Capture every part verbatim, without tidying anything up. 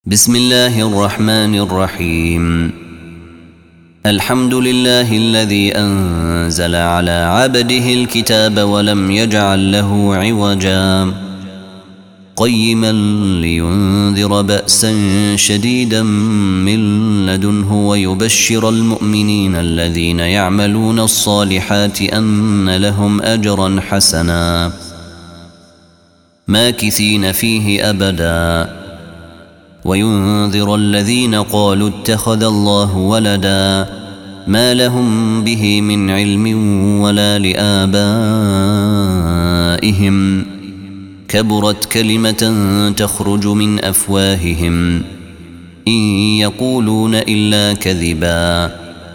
بسم الله الرحمن الرحيم. الحمد لله الذي أنزل على عبده الكتاب ولم يجعل له عوجا قيما لينذر بأسا شديدا من لدنه ويبشر المؤمنين الذين يعملون الصالحات أن لهم أجرا حسنا ماكثين فيه أبدا وينذر الذين قالوا اتخذ الله ولدا ما لهم به من علم ولا لآبائهم كبرت كلمة تخرج من أفواههم إن يقولون إلا كذبا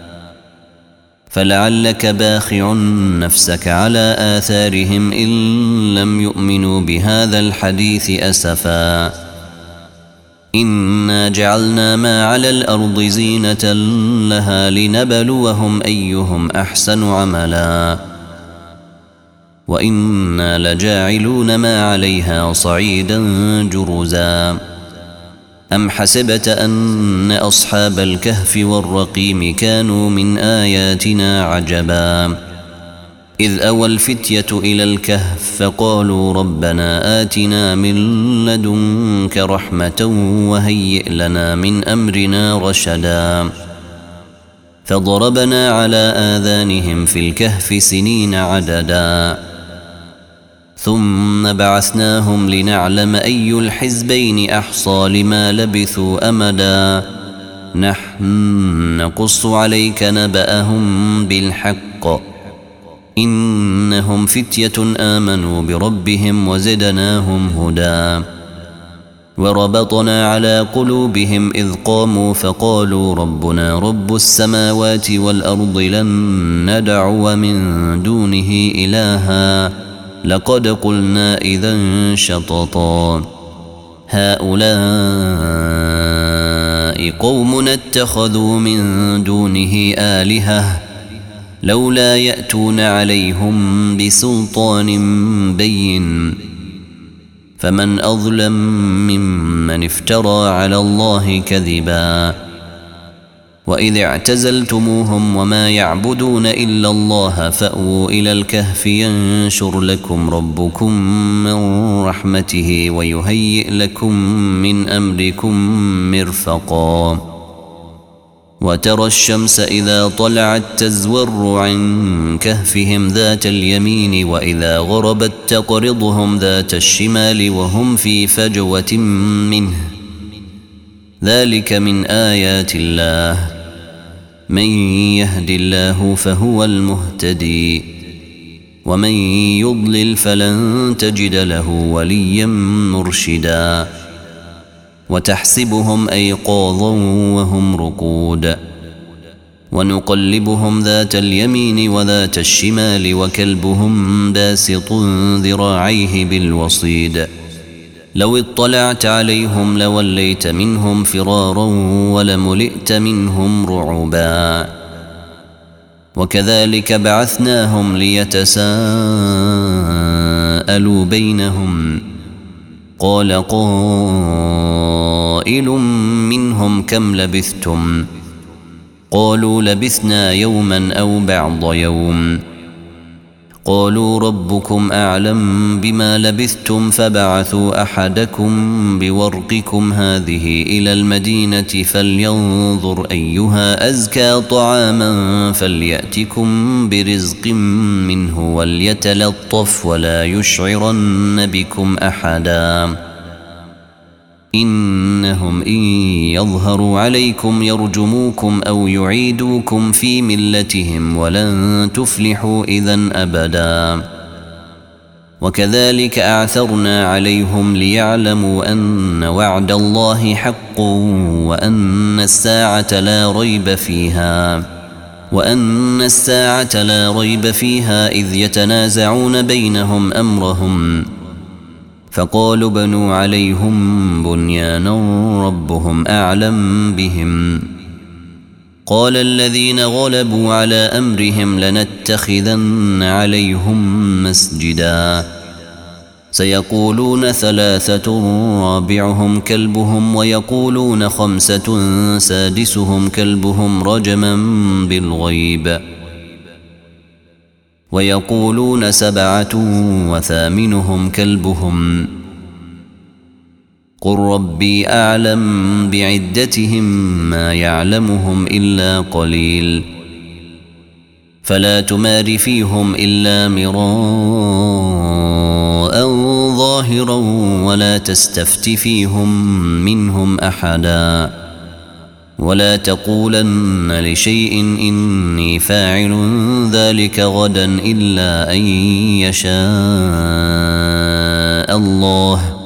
فلعلك باخع نفسك على آثارهم إن لم يؤمنوا بهذا الحديث أسفا إنا جعلنا ما على الأرض زينة لها لنبلوهم أيهم أحسن عملا وإنا لجاعلون ما عليها صعيدا جرزا أم حسبت أن أصحاب الكهف والرقيم كانوا من آياتنا عجبا إذ أوى الفتية إلى الكهف فقالوا ربنا آتنا من لدنك رحمة وهيئ لنا من أمرنا رشدا فضربنا على آذانهم في الكهف سنين عددا ثم بعثناهم لنعلم أي الحزبين أحصى لما لبثوا أمدا نحن نقص عليك نبأهم بالحق إنهم فتية آمنوا بربهم وزدناهم هدى وربطنا على قلوبهم إذ قاموا فقالوا ربنا رب السماوات والأرض لن ندعو من دونه إلها لقد قلنا إذا شططا هؤلاء قوم اتخذوا من دونه آلهة لولا يأتون عليهم بسلطان بين فمن أظلم ممن افترى على الله كذبا وإذ اعتزلتموهم وما يعبدون إلا الله فأووا إلى الكهف ينشر لكم ربكم من رحمته ويهيئ لكم من أمركم مرفقا وترى الشمس إذا طلعت تزور عن كهفهم ذات اليمين وإذا غربت تقرضهم ذات الشمال وهم في فجوة منه ذلك من آيات الله من يهد الله فهو المهتدي ومن يضلل فلن تجد له وليا مرشدا وتحسبهم أيقاظا وهم رقود ونقلبهم ذات اليمين وذات الشمال وكلبهم باسط ذراعيه بالوصيد لو اطلعت عليهم لوليت منهم فرارا ولملئت منهم رعبا وكذلك بعثناهم ليتساءلوا بينهم قال قائل منهم كم لبثتم قالوا لبثنا يوما أو بعض يوم قالوا ربكم أعلم بما لبثتم فبعثوا أحدكم بورقكم هذه إلى المدينة فلينظر أيها أزكى طعاما فليأتكم برزق منه وليتلطف ولا يشعرن بكم أحدا إنهم إن يظهروا عليكم يرجموكم أو يعيدوكم في ملتهم ولن تفلحوا إذن أبدا وكذلك أعثرنا عليهم ليعلموا أن وعد الله حق وأن الساعة لا ريب فيها وأن الساعة لا ريب فيها إذ يتنازعون بينهم أمرهم فقالوا بنوا عليهم بنيانا ربهم أعلم بهم قال الذين غلبوا على أمرهم لنتخذن عليهم مسجدا سيقولون ثلاثة رابعهم كلبهم ويقولون خمسة سادسهم كلبهم رجما بالغيب ويقولون سبعة وثامنهم كلبهم قل ربي أعلم بعدتهم ما يعلمهم إلا قليل فلا تمار فيهم إلا مراء ظاهرا ولا تستفت فيهم منهم أحدا ولا تقولن لشيء إني فاعل ذلك غدا إلا أن يشاء الله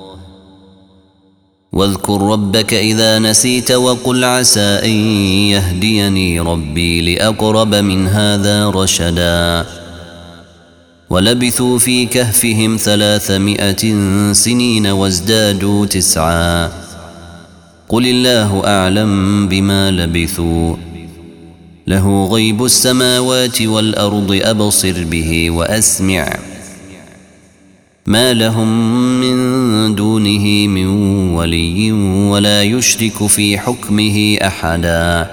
واذكر ربك إذا نسيت وقل عسى أن يهديني ربي لأقرب من هذا رشدا ولبثوا في كهفهم ثلاثمائة سنين وازدادوا تسعا قل الله أعلم بما لبثوا له غيب السماوات والأرض أبصر به وأسمع ما لهم من دونه من ولي ولا يشرك في حكمه أحدا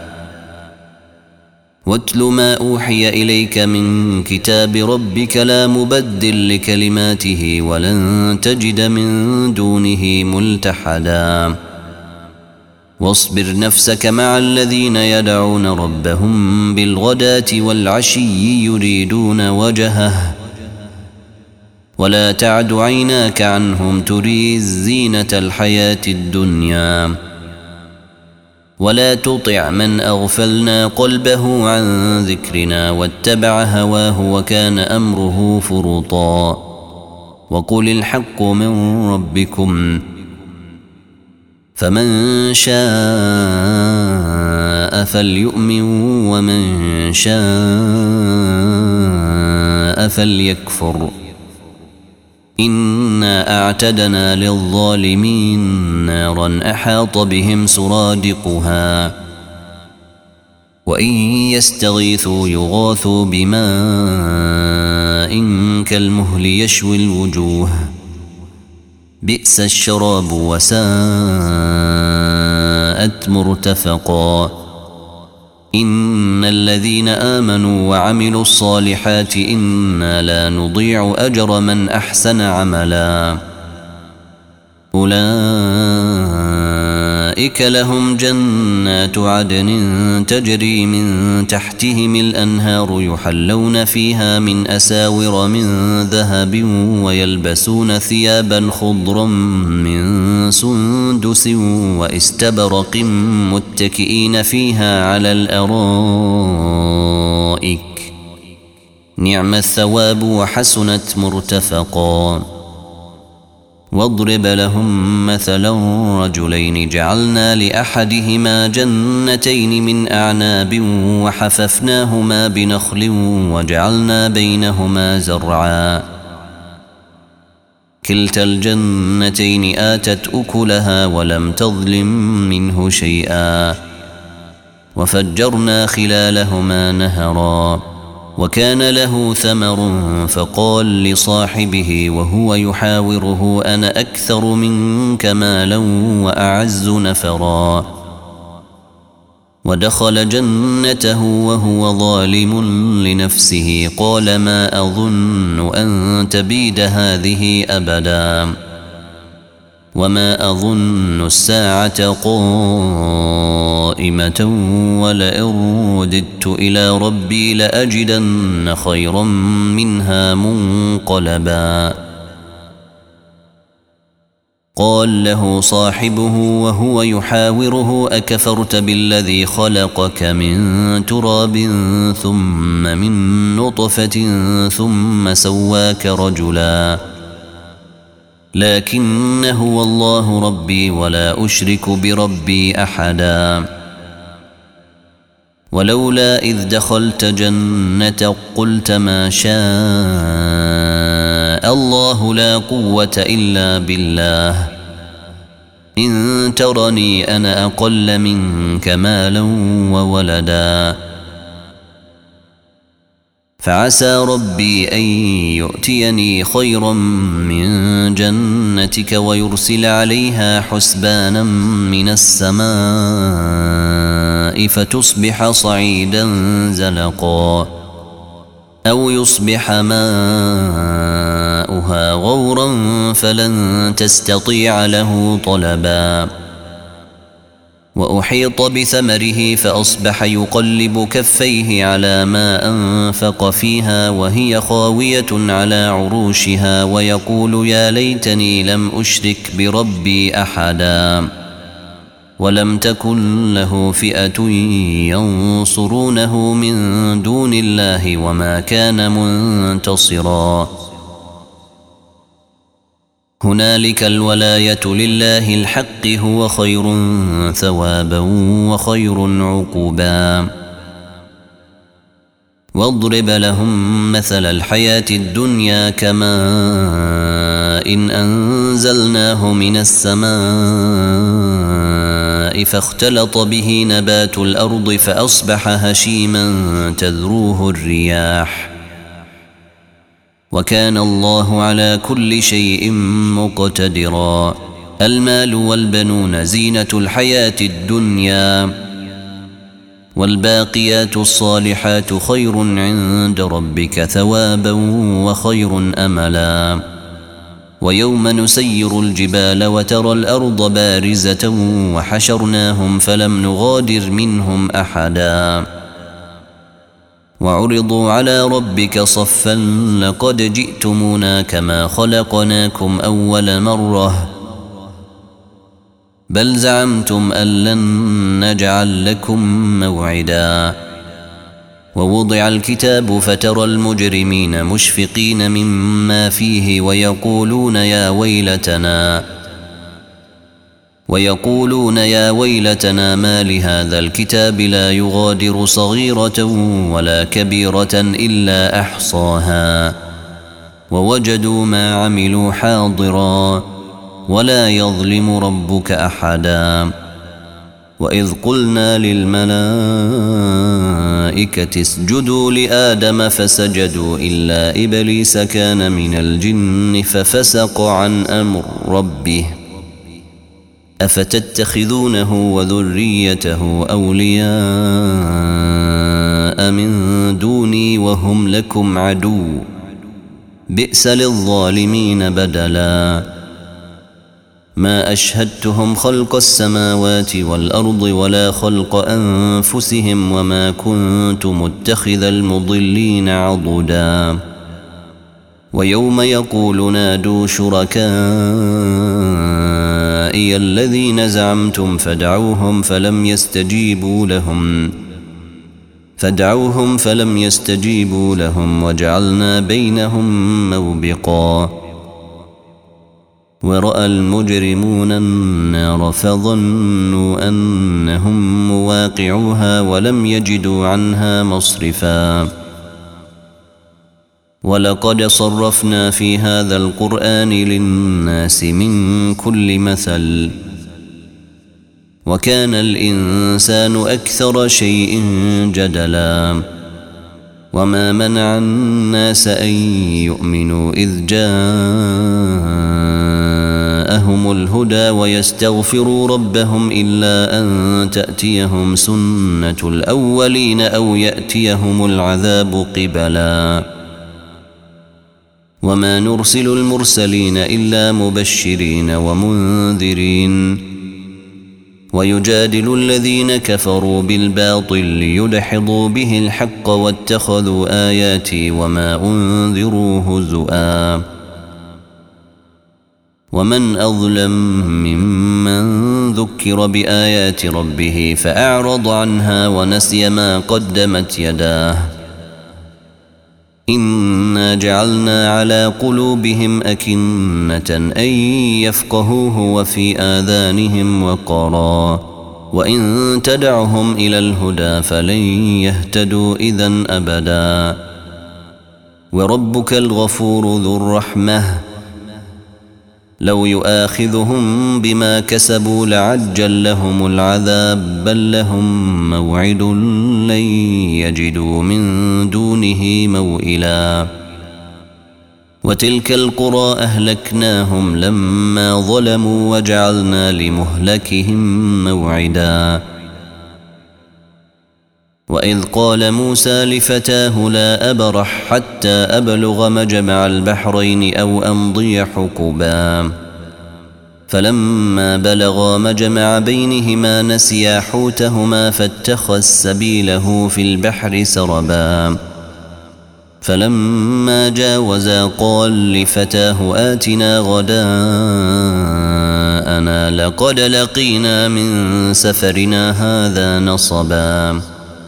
واتل ما أوحي إليك من كتاب ربك لا مبدل لكلماته ولن تجد من دونه ملتحدا واصبر نفسك مع الذين يدعون ربهم بالغداة والعشي يريدون وجهه ولا تعد عيناك عنهم تريد زينة الحياة الدنيا ولا تطع من أغفلنا قلبه عن ذكرنا واتبع هواه وكان أمره فرطا وقل الحق من ربكم فمن شاء فليؤمن ومن شاء فليكفر إنا أعتدنا للظالمين نارا أحاط بهم سرادقها وإن يستغيثوا يغاثوا بماء كالمهل يشوي الوجوه بئس الشراب وساءت مرتفقا إن الذين آمنوا وعملوا الصالحات إنا لا نضيع أجر من أحسن عملا أولئك لهم جنات عدن تجري من تحتهم الأنهار يحلون فيها من أساور من ذهب ويلبسون ثيابا خضرا من سندس واستبرق متكئين فيها على الأرائك نعم الثواب وحسنت مرتفقا واضرب لهم مثلا رجلين جعلنا لأحدهما جنتين من أعناب وحففناهما بنخل وجعلنا بينهما زرعا كلتا الجنتين آتت أكلها ولم تظلم منه شيئا وفجرنا خلالهما نهرا وكان له ثمر فقال لصاحبه وهو يحاوره أنا أكثر منك مالا وأعز نفرا ودخل جنته وهو ظالم لنفسه قال ما أظن أن تبيد هذه أبدا وما أظن الساعة قائمة ولئن رددت إلى ربي لأجدن خيرا منها منقلبا قال له صاحبه وهو يحاوره أكفرت بالذي خلقك من تراب ثم من نطفة ثم سواك رجلا لكن هو الله ربي ولا أشرك بربي أحدا ولولا إذ دخلت جنتك قلت ما شاء الله لا قوة إلا بالله إن ترني أنا أقل منك مالا وولدا فعسى ربي أن يؤتيني خيرا من جنتك ويرسل عليها حسبانا من السماء فتصبح صعيدا زلقا أو يصبح ماؤها غورا فلن تستطيع له طلبا وأحيط بثمره فأصبح يقلب كفيه على ما أنفق فيها وهي خاوية على عروشها ويقول يا ليتني لم أشرك بربي أحدا ولم تكن له فئة ينصرونه من دون الله وما كان منتصرا هنالك الولاية لله الحق هو خير ثوابا وخير عقوبا واضرب لهم مثل الحياة الدنيا كماء إن أنزلناه من السماء فاختلط به نبات الأرض فأصبح هشيما تذروه الرياح وكان الله على كل شيء مقتدرا المال والبنون زينة الحياة الدنيا والباقيات الصالحات خير عند ربك ثوابا وخير أملا ويوم نسير الجبال وترى الأرض بارزة وحشرناهم فلم نغادر منهم أحدا وعرضوا على ربك صفا لقد جئتمونا كما خلقناكم أول مرة بل زعمتم أن لن نجعل لكم موعدا ووضع الكتاب فترى المجرمين مشفقين مما فيه ويقولون يا ويلتنا ويقولون يا ويلتنا ما لهذا الكتاب لا يغادر صغيرة ولا كبيرة إلا أحصاها ووجدوا ما عملوا حاضرا ولا يظلم ربك أحدا وإذ قلنا للملائكة اسجدوا لآدم فسجدوا إلا إبليس كان من الجن ففسق عن أمر ربه أفتتخذونه وذريته أولياء من دوني وهم لكم عدو بئس للظالمين بدلا ما أشهدتهم خلق السماوات والأرض ولا خلق أنفسهم وما كنت متخذ المضلين عضدا ويوم يقول نادوا شركائي الذين زعمتم فدعوهم فلم يستجيبوا لهم فدعوهم فلم يستجيبوا لهم وجعلنا بينهم موبقا ورأى المجرمون النار فظنوا أنهم مواقعوها ولم يجدوا عنها مصرفا ولقد صرفنا في هذا القرآن للناس من كل مثل وكان الإنسان أكثر شيء جدلا وما منع الناس أن يؤمنوا إذ جاءهم الهدى ويستغفروا ربهم إلا أن تأتيهم سنة الأولين أو يأتيهم العذاب قبلا وما نرسل المرسلين إلا مبشرين ومنذرين ويجادل الذين كفروا بالباطل ليدحضوا به الحق واتخذوا آياتي وما أنذروا هزؤا ومن أظلم ممن ذكر بآيات ربه فأعرض عنها ونسي ما قدمت يداه إنا جعلنا على قلوبهم أكنة أن يفقهوه وفي آذانهم وقرا وإن تدعهم إلى الهدى فلن يهتدوا إذن أبدا وربك الغفور ذو الرحمة لو يؤاخذهم بما كسبوا لعجل لهم العذاب بل لهم موعد لن يجدوا من دونه موئلا وتلك القرى أهلكناهم لما ظلموا وجعلنا لمهلكهم موعدا وإذ قال موسى لفتاه لا أبرح حتى أبلغ مجمع البحرين أو أمضي حقبا فلما بلغا مجمع بينهما نسيا حوتهما فاتخذ سبيله في البحر سربا فلما جاوزا قال لفتاه آتنا غداءنا لقد لقينا من سفرنا هذا نصبا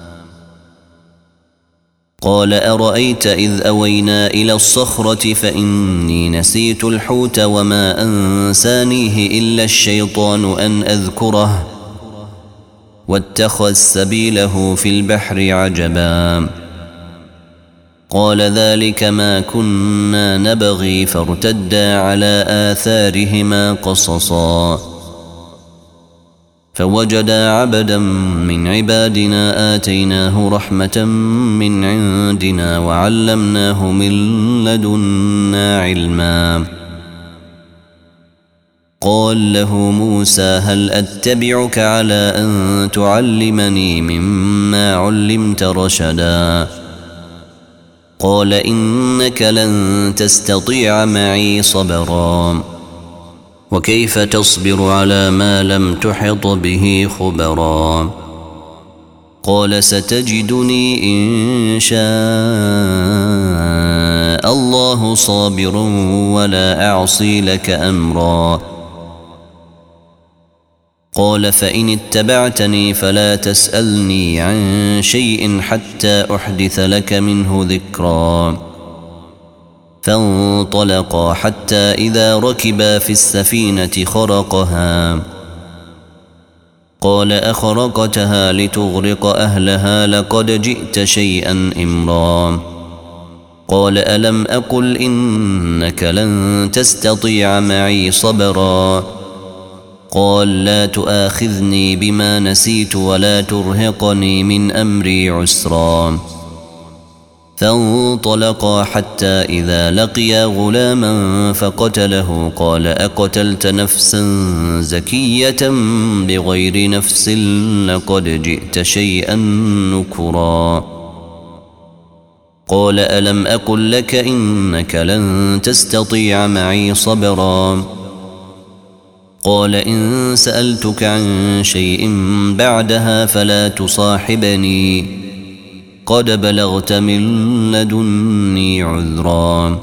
قال أرأيت إذ أوينا إلى الصخرة فإني نسيت الحوت وما أنسانيه إلا الشيطان أن أذكره واتخذ سبيله في البحر عجبا قال ذلك ما كنا نبغي فارتدا على آثارهما قصصا فوجدا عبدا من عبادنا آتيناه رحمة من عندنا وعلمناه من لدنا علما قال له موسى هل أتبعك على أن تعلمني مما علمت رشدا قال إنك لن تستطيع معي صبرا وكيف تصبر على ما لم تحط به خبرا قال ستجدني إن شاء الله صابرا ولا أعصي لك أمرا قال فإن اتبعتني فلا تسألني عن شيء حتى أحدث لك منه ذكرا فانطلقا حتى إذا ركبا في السفينة خرقها قال أخرقتها لتغرق أهلها لقد جئت شيئا إمرا قال ألم أقل إنك لن تستطيع معي صبرا قال لا تؤاخذني بما نسيت ولا ترهقني من أمري عسرا فانطلقا حتى إذا لقيا غلاما فقتله قال أقتلت نفسا زكية بغير نفس لقد جئت شيئا نكرا قال ألم أقل لك إنك لن تستطيع معي صبرا قال إن سألتك عن شيء بعدها فلا تصاحبني قد بلغت من لدني عذرا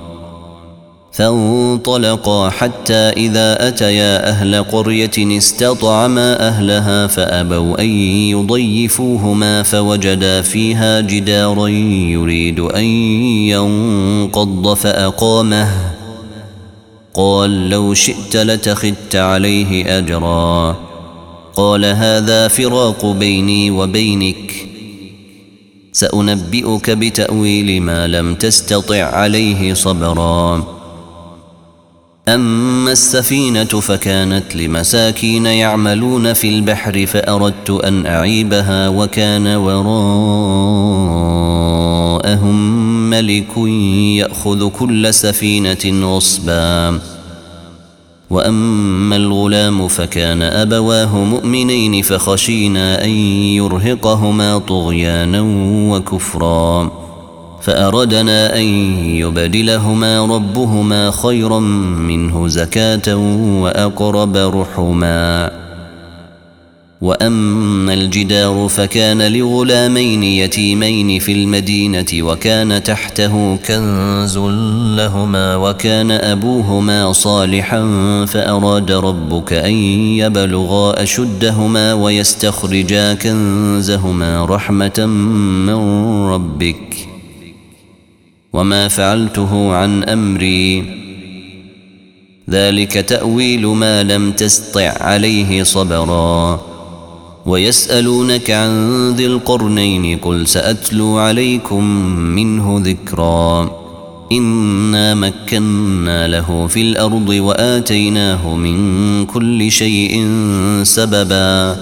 فانطلقا حتى إذا أتيا أهل قرية استطعما أهلها فأبوا أن يضيفوهما فوجدا فيها جدارا يريد أن ينقض فأقامه قال لو شئت لتخذت عليه أجرا قال هذا فراق بيني وبينك سأنبئك بتأويل ما لم تستطع عليه صبرا أما السفينة فكانت لمساكين يعملون في البحر فأردت أن أعيبها وكان وراءهم ملك يأخذ كل سفينة غصبا وأما الغلام فكان أبواه مؤمنين فخشينا أن يرهقهما طغيانا وكفرا فأردنا أن يبدلهما ربهما خيرا منه زكاة وأقرب رحما وأما الجدار فكان لغلامين يتيمين في المدينة وكان تحته كنز لهما وكان أبوهما صالحا فأراد ربك أن يبلغا أشدهما ويستخرجا كنزهما رحمة من ربك وما فعلته عن أمري ذلك تأويل ما لم تستطع عليه صبرا ويسألونك عن ذي القرنين قل سأتلو عليكم منه ذكرا إنا مكنا له في الأرض وآتيناه من كل شيء سببا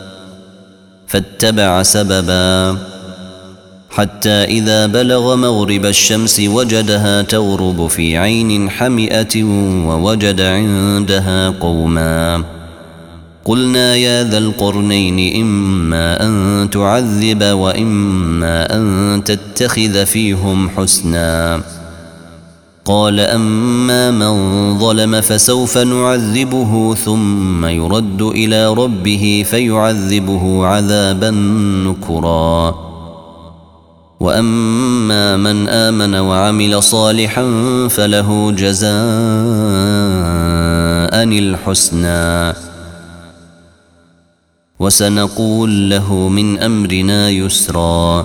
فاتبع سببا حتى إذا بلغ مغرب الشمس وجدها تغرب في عين حمئة ووجد عندها قوما قلنا يا ذا القرنين إما أن تعذب وإما أن تتخذ فيهم حسنا قال أما من ظلم فسوف نعذبه ثم يرد إلى ربه فيعذبه عذابا نكرا وأما من آمن وعمل صالحا فله جزاء الحسنى وسنقول له من أمرنا يسرا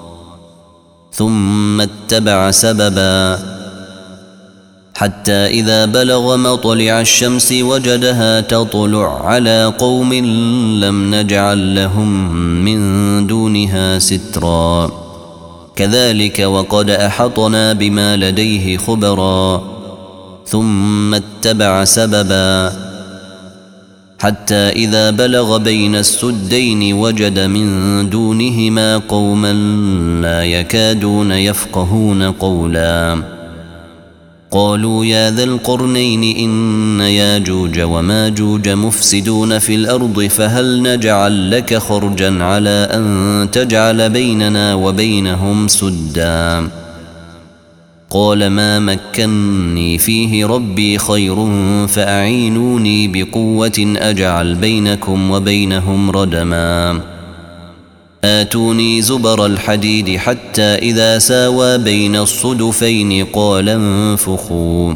ثم اتبع سببا حتى إذا بلغ مطلع الشمس وجدها تطلع على قوم لم نجعل لهم من دونها سترا كذلك وقد أحطنا بما لديه خبرا ثم اتبع سببا حتى إذا بلغ بين السدين وجد من دونهما قوما لا يكادون يفقهون قولا قالوا يا ذا القرنين إن ياجوج وماجوج مفسدون في الأرض فهل نجعل لك خرجا على أن تجعل بيننا وبينهم سدا قال ما مكني فيه ربي خير فأعينوني بقوة أجعل بينكم وبينهم ردما آتوني زبر الحديد حتى إذا ساوى بين الصدفين قال انفخوا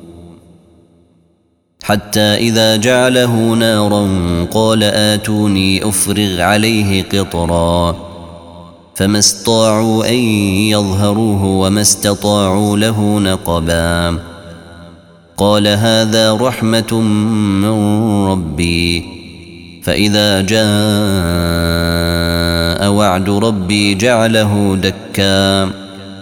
حتى إذا جعله نارا قال آتوني أفرغ عليه قطرا فما استطاعوا أن يظهروه وما استطاعوا له نقبا قال هذا رحمة من ربي فإذا جاء وعد ربي جعله دكا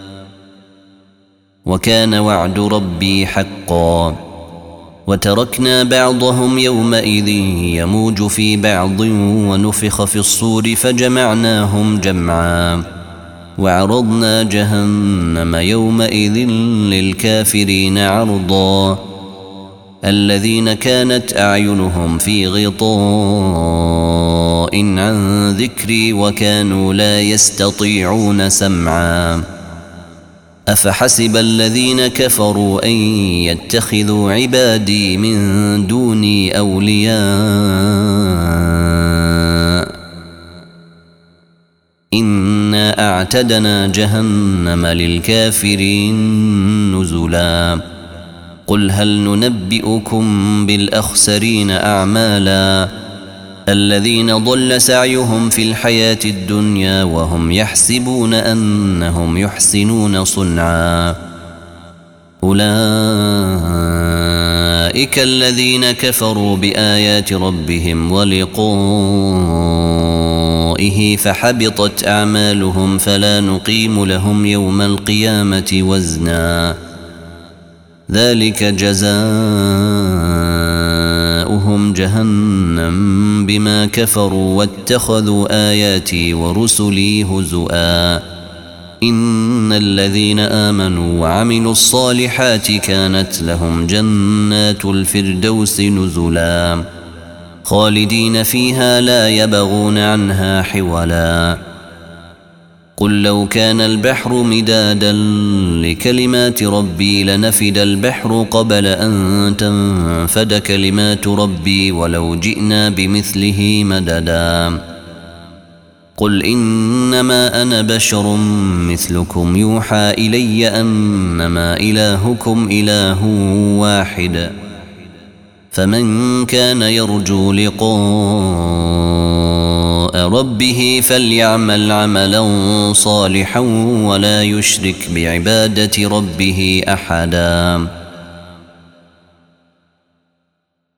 وكان وعد ربي حقا وتركنا بعضهم يومئذ يموج في بعض ونفخ في الصور فجمعناهم جمعا وعرضنا جهنم يومئذ للكافرين عرضا الذين كانت أعينهم في غطاء عن ذكري وكانوا لا يستطيعون سمعا أفحسب الذين كفروا أن يتخذوا عبادي من دوني أولياء إنا أعتدنا جهنم للكافرين نزلا قل هل ننبئكم بالأخسرين أعمالا الذين ضل سعيهم في الحياة الدنيا وهم يحسبون أنهم يحسنون صنعا أولئك الذين كفروا بآيات ربهم ولقائه فحبطت أعمالهم فلا نقيم لهم يوم القيامة وزنا ذلك جزاؤهم جهنم بما كفروا واتخذوا آياتي ورسلي هزؤا إن الذين آمنوا وعملوا الصالحات كانت لهم جنات الفردوس نزلا خالدين فيها لا يبغون عنها حولا قل لو كان البحر مدادا لكلمات ربي لنفد البحر قبل أن تنفد كلمات ربي ولو جئنا بمثله مددا قل إنما أنا بشر مثلكم يوحى إلي أنما إلهكم إله واحد فمن كان يرجو لقاء ربه فليعمل عملا صالحا ولا يشرك بعبادة ربه أحدا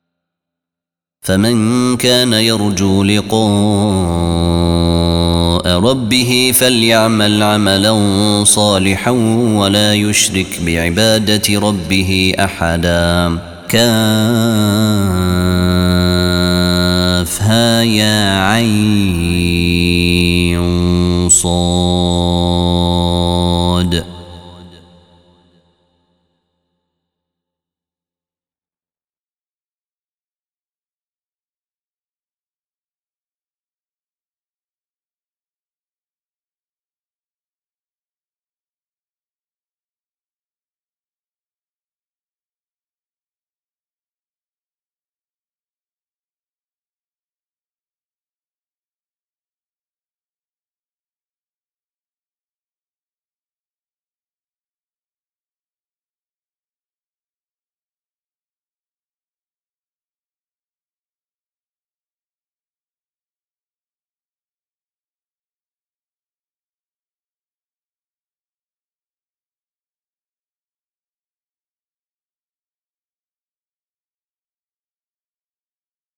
فمن كان يرجو لقاء ربه فليعمل عملا صالحا ولا يشرك بعبادة ربه أحدا. كافها